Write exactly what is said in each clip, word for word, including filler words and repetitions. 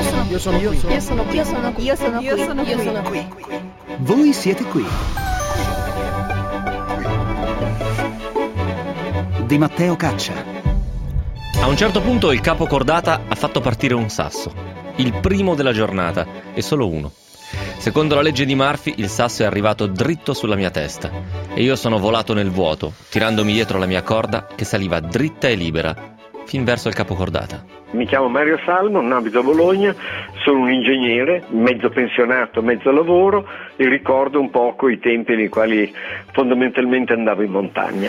Io sono Io sono qui. Io sono qui. Io sono qui. Io sono qui. Io sono qui. Io sono qui. Voi siete qui. Di Matteo Caccia. A un certo punto il capo cordata ha fatto partire un sasso, il primo della giornata, e solo uno. Secondo la legge di Murphy, il sasso è arrivato dritto sulla mia testa e io sono volato nel vuoto, tirandomi dietro la mia corda che saliva dritta e libera, fin verso il capo cordata. Mi chiamo Mario Salmo, abito a Bologna, sono un ingegnere, mezzo pensionato, mezzo lavoro, e ricordo un poco i tempi nei quali fondamentalmente andavo in montagna.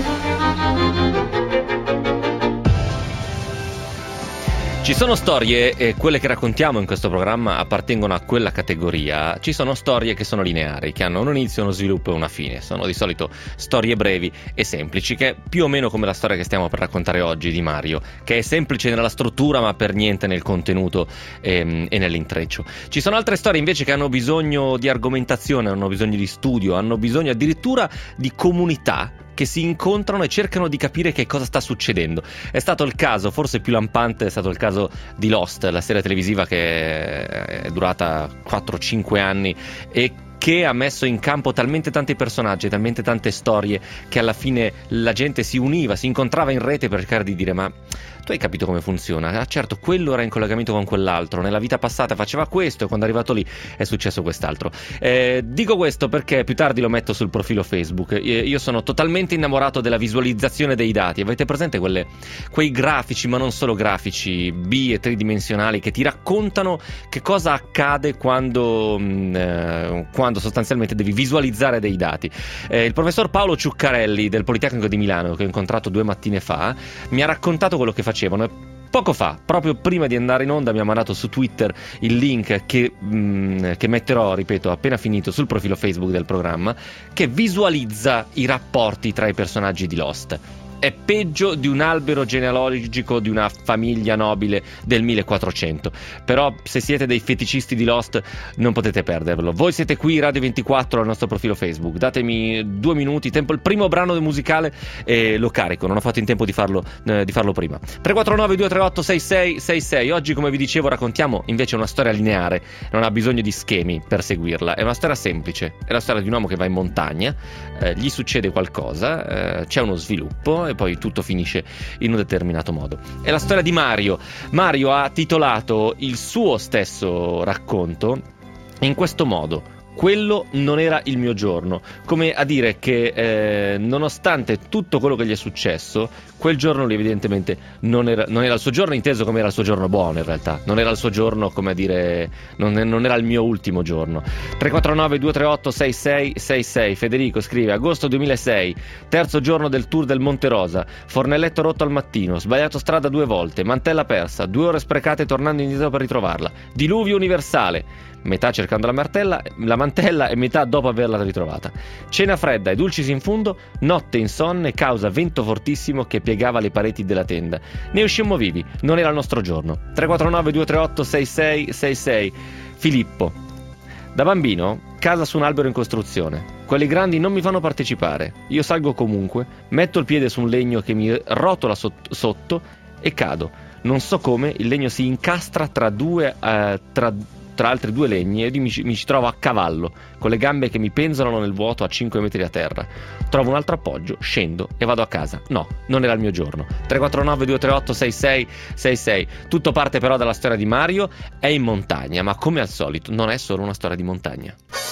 Ci sono storie, e quelle che raccontiamo in questo programma appartengono a quella categoria. Ci sono storie che sono lineari, che hanno un inizio, uno sviluppo e una fine. Sono di solito storie brevi e semplici, che è più o meno come la storia che stiamo per raccontare oggi di Mario, che è semplice nella struttura ma per niente nel contenuto e, e nell'intreccio. Ci sono altre storie invece che hanno bisogno di argomentazione, hanno bisogno di studio, hanno bisogno addirittura di comunità che si incontrano e cercano di capire che cosa sta succedendo. È stato il caso, forse più lampante, è stato il caso di Lost, la serie televisiva che è durata quattro cinque anni e che ha messo in campo talmente tanti personaggi, talmente tante storie, che alla fine la gente si univa, si incontrava in rete per cercare di dire: ma tu hai capito come funziona? Ah, certo, quello era in collegamento con quell'altro, nella vita passata faceva questo e quando è arrivato lì è successo quest'altro. Eh, dico questo perché più tardi lo metto sul profilo Facebook. Io sono totalmente innamorato della visualizzazione dei dati. Avete presente quelle, quei grafici, ma non solo grafici, bi e tridimensionali, che ti raccontano che cosa accade quando, mh, eh, quando sostanzialmente devi visualizzare dei dati. Eh, il professor Paolo Ciuccarelli del Politecnico di Milano, che ho incontrato due mattine fa, mi ha raccontato quello che facevano. Poco fa, proprio prima di andare in onda, mi ha mandato su Twitter il link che, mh, che metterò, ripeto, appena finito sul profilo Facebook del programma, che visualizza i rapporti tra i personaggi di Lost. È peggio di un albero genealogico di una famiglia nobile del millequattrocento. Però se siete dei feticisti di Lost non potete perdervelo. Voi siete qui, Radio ventiquattro, al nostro profilo Facebook. Datemi due minuti, tempo, il primo brano musicale e lo carico. Non ho fatto in tempo di farlo, eh, di farlo prima. tre quattro nove due tre otto sei sei sei sei. Oggi, come vi dicevo, raccontiamo invece una storia lineare. Non ha bisogno di schemi per seguirla. È una storia semplice. È la storia di un uomo che va in montagna, eh, gli succede qualcosa, eh, c'è uno sviluppo e poi tutto finisce in un determinato modo. È la storia di Mario. Mario ha titolato il suo stesso racconto in questo modo: quello non era il mio giorno, come a dire che eh, nonostante tutto quello che gli è successo, quel giorno lì evidentemente non era, non era il suo giorno, inteso come era il suo giorno buono. In realtà non era il suo giorno, come a dire, non, non era il mio ultimo giorno. Tre quattro nove due tre otto sei sei sei sei. Federico scrive: agosto duemilasei, terzo giorno del tour del Monte Rosa, fornelletto rotto al mattino, sbagliato strada due volte, mantella persa, due ore sprecate tornando indietro per ritrovarla, diluvio universale, metà cercando la martella, la mantella e metà dopo averla ritrovata, cena fredda e dulcis in fundo, notte insonne causa vento fortissimo che piegava le pareti della tenda. Ne uscimmo vivi, non era il nostro giorno. Tre quattro nove due tre otto sei sei sei sei. Filippo: da bambino casa su un albero in costruzione, quelli grandi non mi fanno partecipare, io salgo comunque, metto il piede su un legno che mi rotola sotto, sotto e cado. Non so come, il legno si incastra tra due eh, tra tra altri due legni e io mi, mi ci trovo a cavallo, con le gambe che mi penzolano nel vuoto a cinque metri da terra. Trovo un altro appoggio, scendo e vado a casa. No, non era il mio giorno. Tre quattro nove due tre otto sei sei sei sei. Tutto parte però dalla storia di Mario. È in montagna, ma come al solito non è solo una storia di montagna.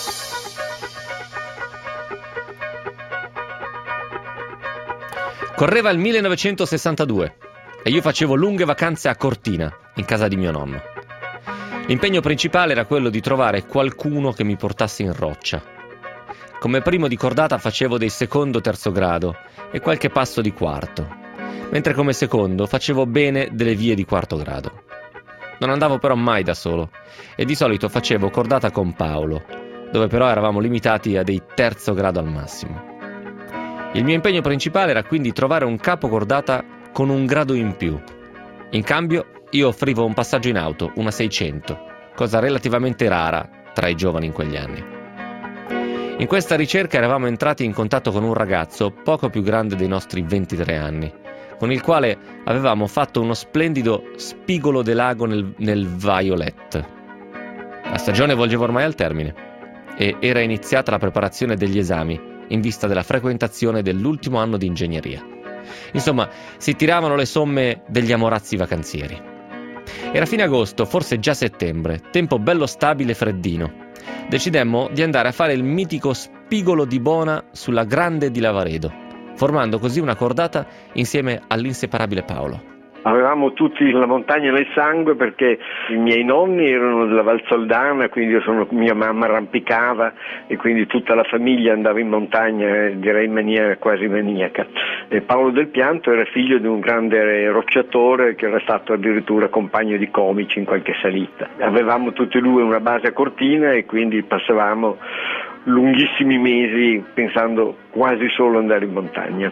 Correva il millenovecentosessantadue e io facevo lunghe vacanze a Cortina, in casa di mio nonno. L'impegno principale era quello di trovare qualcuno che mi portasse in roccia. Come primo di cordata facevo dei secondo terzo grado e qualche passo di quarto, mentre come secondo facevo bene delle vie di quarto grado. Non andavo però mai da solo e di solito facevo cordata con Paolo, dove però eravamo limitati a dei terzo grado al massimo. Il mio impegno principale era quindi trovare un capo cordata con un grado in più. In cambio io offrivo un passaggio in auto, una seicento, cosa relativamente rara tra i giovani in quegli anni. In questa ricerca eravamo entrati in contatto con un ragazzo poco più grande dei nostri ventitré anni, con il quale avevamo fatto uno splendido spigolo de lago nel, nel Violet. La stagione volgeva ormai al termine e era iniziata la preparazione degli esami in vista della frequentazione dell'ultimo anno di ingegneria. Insomma, si tiravano le somme degli amorazzi vacanzieri. Era fine agosto, forse già settembre, tempo bello stabile e freddino. Decidemmo di andare a fare il mitico spigolo di Bona sulla Grande di Lavaredo, formando così una cordata insieme all'inseparabile Paolo. Avevamo tutti la montagna nel sangue perché i miei nonni erano della Valsoldana, quindi io sono, mia mamma arrampicava e quindi tutta la famiglia andava in montagna, direi in maniera quasi maniaca. E Paolo Del Pianto era figlio di un grande rocciatore che era stato addirittura compagno di Comici in qualche salita. Avevamo tutti e due una base a Cortina e quindi passavamo lunghissimi mesi pensando quasi solo andare in montagna.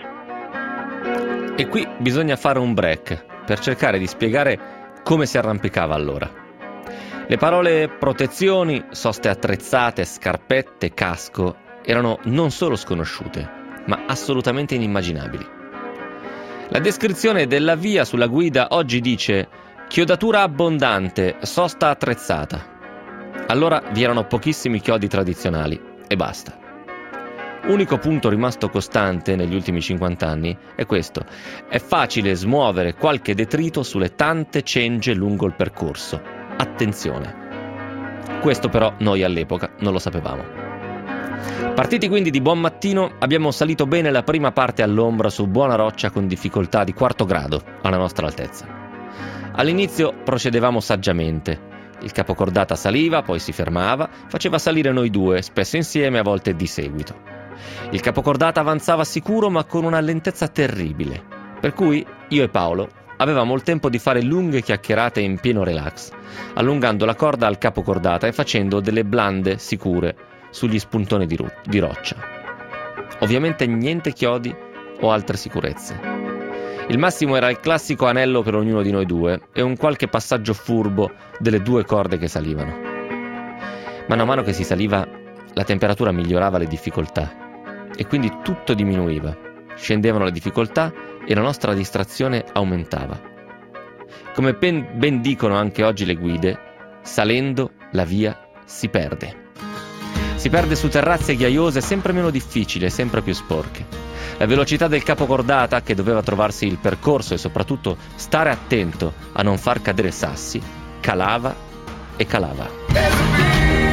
E qui bisogna fare un break per cercare di spiegare come si arrampicava allora. Le parole protezioni, soste attrezzate, scarpette, casco erano non solo sconosciute, ma assolutamente inimmaginabili. La descrizione della via sulla guida oggi dice chiodatura abbondante, sosta attrezzata. Allora vi erano pochissimi chiodi tradizionali e basta. Unico punto rimasto costante negli ultimi cinquanta anni è questo: è facile smuovere qualche detrito sulle tante cengie lungo il percorso. Attenzione! Questo però noi all'epoca non lo sapevamo. Partiti quindi di buon mattino, abbiamo salito bene la prima parte all'ombra su buona roccia con difficoltà di quarto grado alla nostra altezza. All'inizio procedevamo saggiamente. Il capocordata saliva, poi si fermava, faceva salire noi due, spesso insieme, a volte di seguito. Il capocordata avanzava sicuro ma con una lentezza terribile, per cui io e Paolo avevamo il tempo di fare lunghe chiacchierate in pieno relax, allungando la corda al capocordata e facendo delle blande sicure sugli spuntoni di, ro- di roccia. Ovviamente niente chiodi o altre sicurezze. Il massimo era il classico anello per ognuno di noi due e un qualche passaggio furbo delle due corde che salivano. Mano a mano che si saliva, la temperatura migliorava le difficoltà e quindi tutto diminuiva, scendevano le difficoltà e la nostra distrazione aumentava. Come ben, ben dicono anche oggi le guide, salendo la via si perde. Si perde su terrazze ghiaiose sempre meno difficili e sempre più sporche. La velocità del capocordata, che doveva trovarsi il percorso e soprattutto stare attento a non far cadere sassi, calava e calava.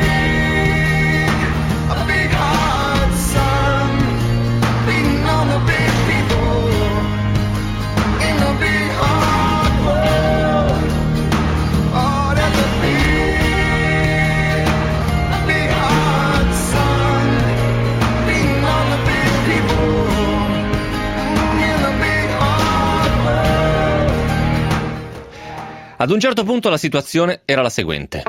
Ad un certo punto la situazione era la seguente.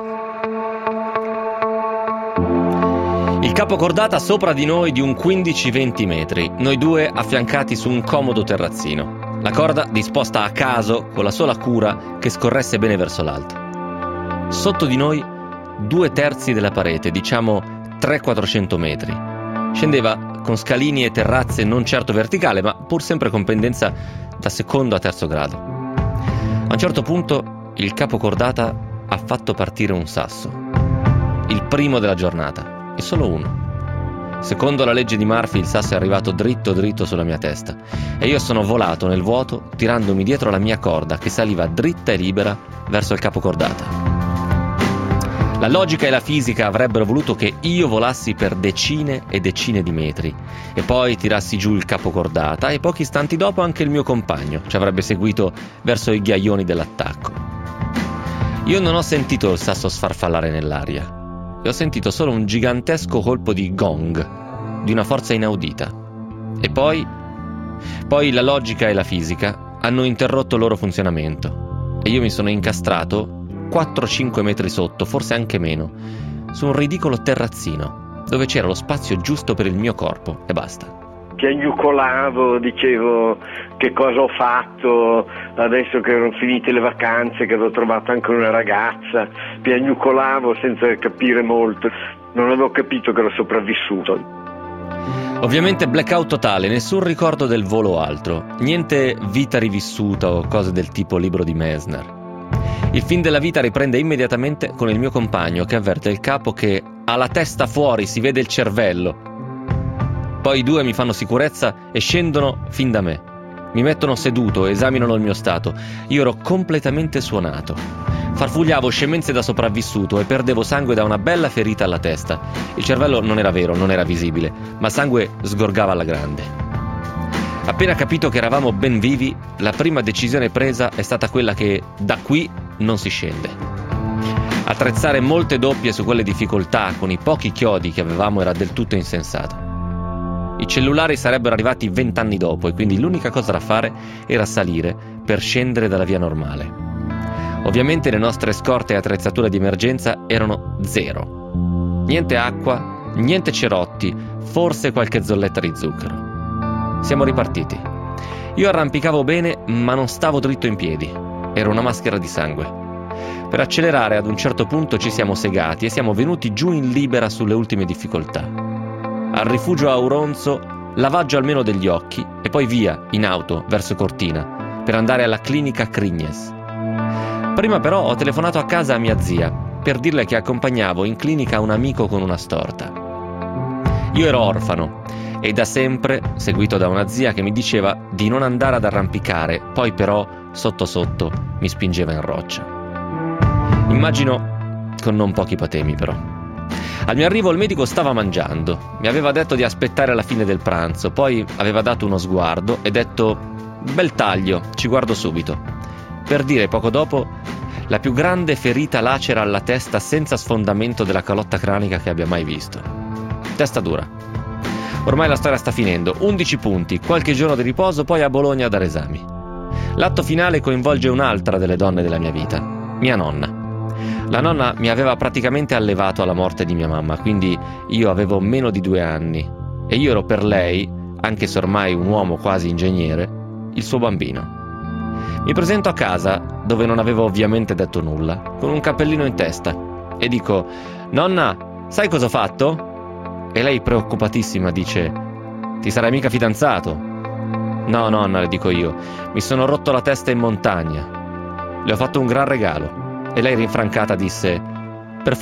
Il capocordata sopra di noi di un quindici venti metri, noi due affiancati su un comodo terrazzino. La corda disposta a caso con la sola cura che scorresse bene verso l'alto. Sotto di noi due terzi della parete, diciamo trecento quattrocento metri. Scendeva con scalini e terrazze non certo verticale, ma pur sempre con pendenza da secondo a terzo grado. A un certo punto il capocordata ha fatto partire un sasso, il primo della giornata, e solo uno. Secondo la legge di Murphy il sasso è arrivato dritto dritto sulla mia testa e io sono volato nel vuoto tirandomi dietro la mia corda che saliva dritta e libera verso il capocordata. La logica e la fisica avrebbero voluto che io volassi per decine e decine di metri e poi tirassi giù il capocordata e pochi istanti dopo anche il mio compagno ci avrebbe seguito verso i ghiaioni dell'attacco. Io non ho sentito il sasso sfarfallare nell'aria e ho sentito solo un gigantesco colpo di gong di una forza inaudita. E poi, poi la logica e la fisica hanno interrotto il loro funzionamento e io mi sono incastrato quattro cinque metri sotto, forse anche meno, su un ridicolo terrazzino dove c'era lo spazio giusto per il mio corpo e basta. Piagnucolavo, dicevo che cosa ho fatto adesso che erano finite le vacanze, che avevo trovato anche una ragazza, piagnucolavo senza capire molto, non avevo capito che ero sopravvissuto. Ovviamente blackout totale, nessun ricordo del volo o altro, niente vita rivissuta o cose del tipo libro di Messner. Il film della vita riprende immediatamente con il mio compagno che avverte il capo che ha la testa fuori, si vede il cervello. Poi i due mi fanno sicurezza e scendono fin da me. Mi mettono seduto e esaminano il mio stato. Io ero completamente suonato. Farfugliavo scemenze da sopravvissuto e perdevo sangue da una bella ferita alla testa. Il cervello non era vero, non era visibile, ma sangue sgorgava alla grande. Appena capito che eravamo ben vivi, la prima decisione presa è stata quella che da qui non si scende. Attrezzare molte doppie su quelle difficoltà con i pochi chiodi che avevamo era del tutto insensato. I cellulari sarebbero arrivati vent'anni dopo e quindi l'unica cosa da fare era salire per scendere dalla via normale. Ovviamente le nostre scorte e attrezzature di emergenza erano zero. Niente acqua, niente cerotti, forse qualche zolletta di zucchero. Siamo ripartiti. Io arrampicavo bene, ma non stavo dritto in piedi. Ero una maschera di sangue. Per accelerare ad un certo punto ci siamo segati e siamo venuti giù in libera sulle ultime difficoltà. Al rifugio a Auronzo, lavaggio almeno degli occhi e poi via, in auto, verso Cortina, per andare alla clinica Crignes. Prima però ho telefonato a casa a mia zia, per dirle che accompagnavo in clinica un amico con una storta. Io ero orfano e da sempre seguito da una zia che mi diceva di non andare ad arrampicare, poi però, sotto sotto, mi spingeva in roccia. Immagino con non pochi patemi però. Al mio arrivo il medico stava mangiando, mi aveva detto di aspettare la fine del pranzo, poi aveva dato uno sguardo e detto «Bel taglio, ci guardo subito», per dire poco dopo «La più grande ferita lacera alla testa senza sfondamento della calotta cranica che abbia mai visto». Testa dura. Ormai la storia sta finendo, undici punti, qualche giorno di riposo, poi a Bologna a dare esami. L'atto finale coinvolge un'altra delle donne della mia vita, mia nonna. La nonna mi aveva praticamente allevato alla morte di mia mamma, quindi io avevo meno di due anni e io ero per lei, anche se ormai un uomo quasi ingegnere, il suo bambino. Mi presento a casa, dove non avevo ovviamente detto nulla, con un cappellino in testa e dico «Nonna, sai cosa ho fatto?» E lei preoccupatissima dice «Ti sarai mica fidanzato?» «No, nonna», le dico io, «mi sono rotto la testa in montagna. Le ho fatto un gran regalo». E lei rinfrancata disse «Per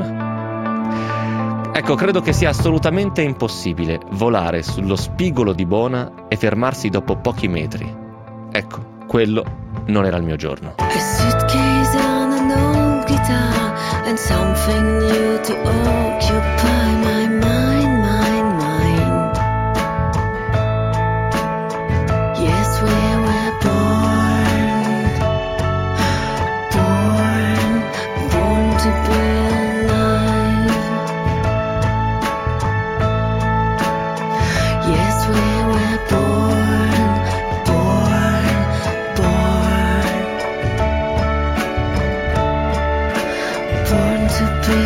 fortuna». Ecco, credo che sia assolutamente impossibile volare sullo spigolo di Bona e fermarsi dopo pochi metri. Ecco, quello non era il mio giorno. A suitcase on an old guitar and something new to occupy my mind, mind, mind. Yes, we were born, born, born to be alive. Yes, we were born, born, born, born to be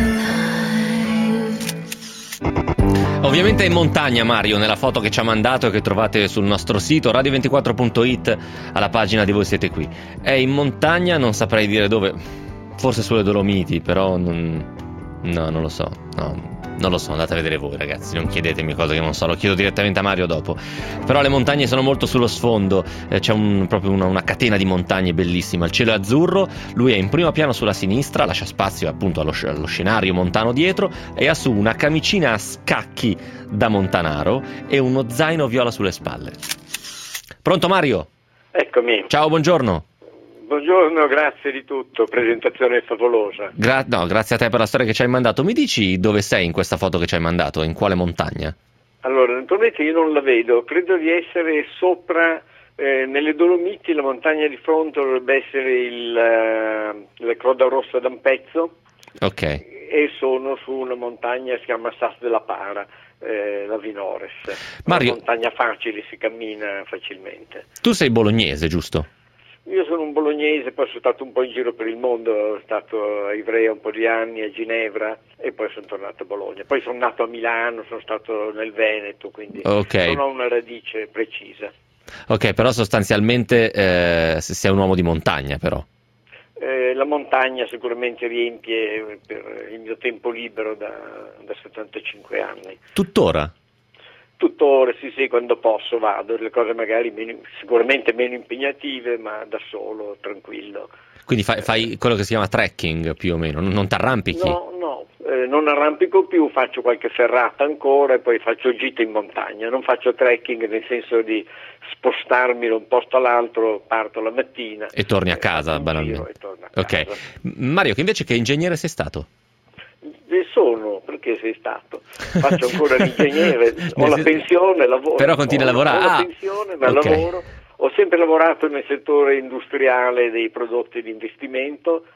alive. Ovviamente è in montagna Mario, nella foto che ci ha mandato e che trovate sul nostro sito radio ventiquattro punto it, alla pagina di Voi Siete Qui. È in montagna, non saprei dire dove, forse sulle Dolomiti, però non, no, non lo so, no, non lo so, andate a vedere voi ragazzi, non chiedetemi cose che non so, lo chiedo direttamente a Mario dopo. Però le montagne sono molto sullo sfondo, eh, c'è un, proprio una, una catena di montagne bellissima, il cielo è azzurro, lui è in primo piano sulla sinistra, lascia spazio appunto allo, allo scenario montano dietro e ha su una camicina a scacchi da montanaro e uno zaino viola sulle spalle. Pronto Mario? Eccomi. Ciao, buongiorno. Buongiorno, grazie di tutto, presentazione favolosa. Gra- no, grazie a te per la storia che ci hai mandato. Mi dici dove sei in questa foto che ci hai mandato? In quale montagna? Allora, naturalmente io non la vedo, credo di essere sopra, eh, nelle Dolomiti, la montagna di fronte dovrebbe essere il, eh, la Croda Rossa d'Ampezzo. Ok. E sono su una montagna che si chiama Sas della Para, eh, la Vinores. Mario, una montagna facile, si cammina facilmente. Tu sei bolognese, giusto? Io sono un bolognese, poi sono stato un po' in giro per il mondo, sono stato a Ivrea un po' di anni, a Ginevra e poi sono tornato a Bologna. Poi sono nato a Milano, sono stato nel Veneto, quindi okay. Non ho una radice precisa. Ok, però sostanzialmente eh, sei un uomo di montagna però. Eh, la montagna sicuramente riempie per il mio tempo libero da, da settantacinque anni. Tuttora? Tuttora, sì sì, quando posso vado, le cose magari meno, sicuramente meno impegnative, ma da solo, tranquillo. Quindi fai, fai quello che si chiama trekking più o meno, non, non ti arrampichi? No, no, eh, non arrampico più, faccio qualche ferrata ancora e poi faccio gite in montagna, non faccio trekking nel senso di spostarmi da un posto all'altro, parto la mattina. E torni a casa, banalmente. E torno a Ok. casa. Mario, che invece che ingegnere sei stato? E sono, perché sei stato? Faccio ancora l'ingegnere, ho la pensione, lavoro. Però continui a lavorare. Ho la Ah, pensione, ma ok. lavoro. Ho sempre lavorato nel settore industriale dei prodotti di investimento.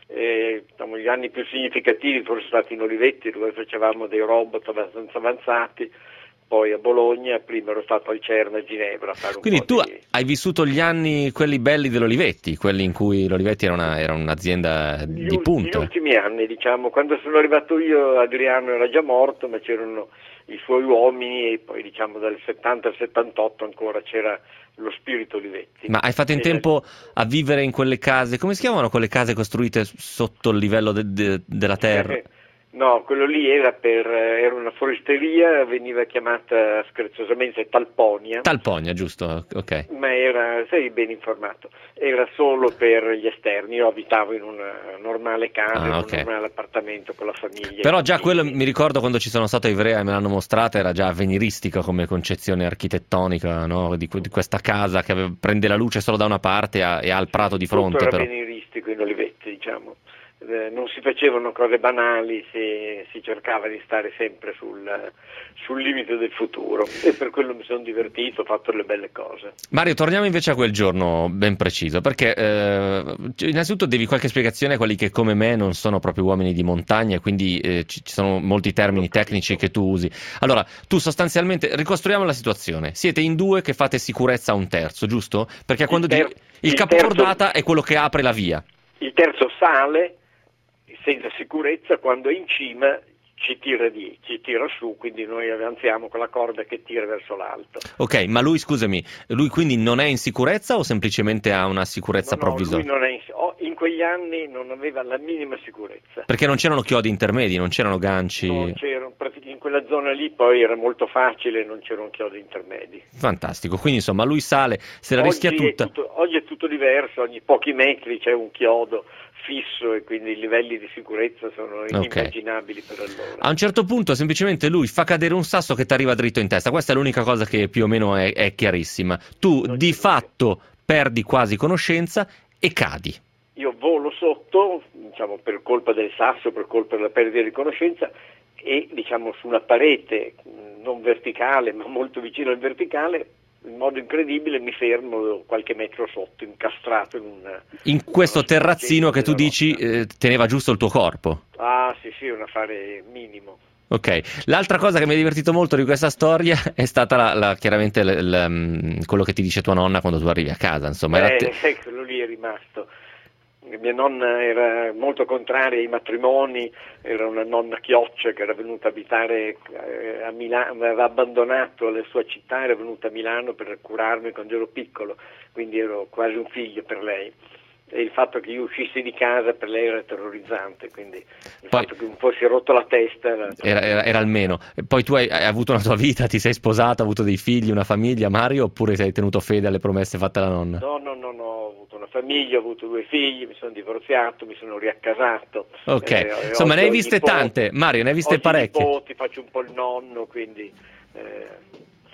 Eh, diciamo, gli anni più significativi forse stati in Olivetti, dove facevamo dei robot abbastanza avanzati. Poi a Bologna, prima ero stato al CERN a Ginevra a fare un Quindi po' tu di... hai vissuto gli anni, quelli belli dell'Olivetti, quelli in cui l'Olivetti era, una, era un'azienda Gli, di ul- punta. gli ultimi anni, diciamo, quando sono arrivato io Adriano era già morto, ma c'erano i suoi uomini e poi diciamo dal settanta al settantotto ancora c'era lo spirito Olivetti. Ma hai fatto in E- tempo a vivere in quelle case, come si chiamano quelle case costruite sotto il livello de- de- della terra? No, quello lì era per era una foresteria, veniva chiamata scherzosamente Talponia. Talponia, giusto? Ok. Ma era, sei ben informato, era solo per gli esterni, io abitavo in una normale casa, Ah, in ok. un normale appartamento con la famiglia. Però i già bambini. quello, mi ricordo quando ci sono stato a Ivrea e me l'hanno mostrata, era già avveniristica come concezione architettonica, no? di, que- di questa casa che ave- prende la luce solo da una parte e ha, e ha il prato di fronte. Tutto era Però. avveniristico in Olivetti, diciamo. Eh, non si facevano cose banali, si, si cercava di stare sempre sul, sul limite del futuro e per quello mi sono divertito, ho fatto delle belle cose. Mario, torniamo invece a quel giorno ben preciso, perché eh, innanzitutto devi qualche spiegazione a quelli che come me non sono proprio uomini di montagna e quindi eh, ci, ci sono molti termini tecnici che tu usi. Allora, tu sostanzialmente, ricostruiamo la situazione, siete in due che fate sicurezza a un terzo, giusto? Perché quando ter- dici, il, il capocordata terzo- è quello che apre la via. Il terzo sale senza sicurezza, quando è in cima ci tira, di, ci tira su, quindi noi avanziamo con la corda che tira verso l'alto. Ok, ma lui, scusami, lui quindi non è in sicurezza o semplicemente ha una sicurezza No, no, provvisoria? lui non è in, oh, in quegli anni non aveva la minima sicurezza. Perché non c'erano chiodi intermedi, non c'erano ganci. Non c'erano, in quella zona lì poi era molto facile, non c'erano chiodi intermedi. Fantastico, quindi insomma lui sale, se la Oggi rischia è tutta. tutto, oggi è tutto diverso, ogni pochi metri c'è un chiodo fisso e quindi i livelli di sicurezza sono inimmaginabili per allora. A un certo punto semplicemente lui fa cadere un sasso che ti arriva dritto in testa, questa è l'unica cosa che più o meno è, è chiarissima. Tu Non di c'è fatto perdi quasi conoscenza e cadi. Io volo sotto, diciamo per colpa del sasso, per colpa della perdita di conoscenza e diciamo su una parete non verticale ma molto vicino al verticale, in modo incredibile mi fermo qualche metro sotto, incastrato in un... In questo uno terrazzino che tu della dici roccia. eh, teneva giusto il tuo corpo. Ah sì sì, un affare minimo. Ok, l'altra cosa che mi ha divertito molto di questa storia è stata la, la- chiaramente l- l- mm, quello che ti dice tua nonna quando tu arrivi a casa, insomma, era Eh, te- eh, quello lì è rimasto. Mia nonna era molto contraria ai matrimoni, era una nonna chioccia che era venuta a abitare eh, a Milano, aveva abbandonato la sua città, era venuta a Milano per curarmi quando ero piccolo, quindi ero quasi un figlio per lei. E il fatto che io uscissi di casa per lei era terrorizzante, quindi il Poi- fatto che mi fossi rotto la testa era... era, era- era almeno. E poi tu hai, hai avuto una tua vita, ti sei sposato, hai avuto dei figli, una famiglia, Mario, oppure sei tenuto fede alle promesse fatte alla nonna? No, no, no, no, ho avuto una famiglia, ho avuto due figli, mi sono divorziato, mi sono riaccasato. Ok, Eh, insomma oggi ne hai ho i viste nipoti, tante, Mario, ne hai viste oggi i parecchie. nipoti, faccio un po' il nonno, quindi... Eh,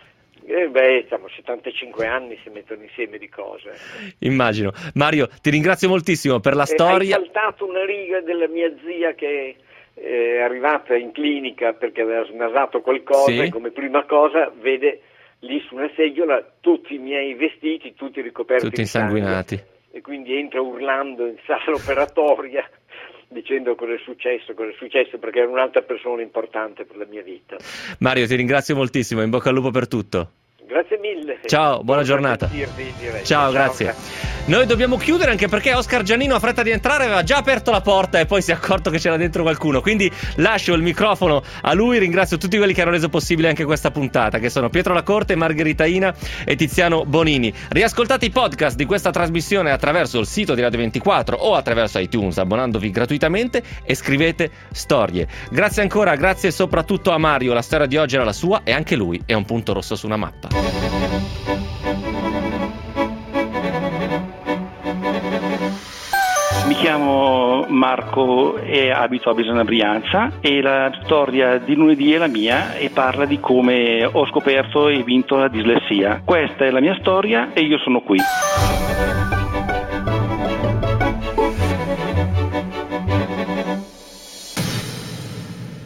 eh, beh, diciamo, settantacinque anni si mettono insieme di cose. Immagino. Mario, ti ringrazio moltissimo per la Eh, storia. Hai saltato una riga della mia zia che è arrivata in clinica perché aveva snasato qualcosa Sì. e come prima cosa vede lì su una seggiola tutti i miei vestiti, tutti ricoperti Tutti di sangue. insanguinati. E quindi entra urlando in sala operatoria dicendo cosa è successo, cosa è successo, perché era un'altra persona importante per la mia vita. Mario, ti ringrazio moltissimo, in bocca al lupo per tutto. Grazie mille. mille. Ciao, buona giornata. Ciao, Ciao, grazie. grazie. Noi dobbiamo chiudere anche perché Oscar Giannino ha fretta di entrare, aveva già aperto la porta e poi si è accorto che c'era dentro qualcuno, quindi lascio il microfono a lui. Ringrazio tutti quelli che hanno reso possibile anche questa puntata, che sono Pietro Lacorte, Margherita Ina e Tiziano Bonini. Riascoltate i podcast di questa trasmissione attraverso il sito di Radio ventiquattro o attraverso iTunes abbonandovi gratuitamente e scrivete storie. Grazie ancora, grazie soprattutto a Mario, la storia di oggi era la sua e anche lui è un punto rosso su una mappa. Mi chiamo Marco e abito a Besana Brianza e la storia di lunedì è la mia e parla di come ho scoperto e vinto la dislessia. Questa è la mia storia e io sono qui.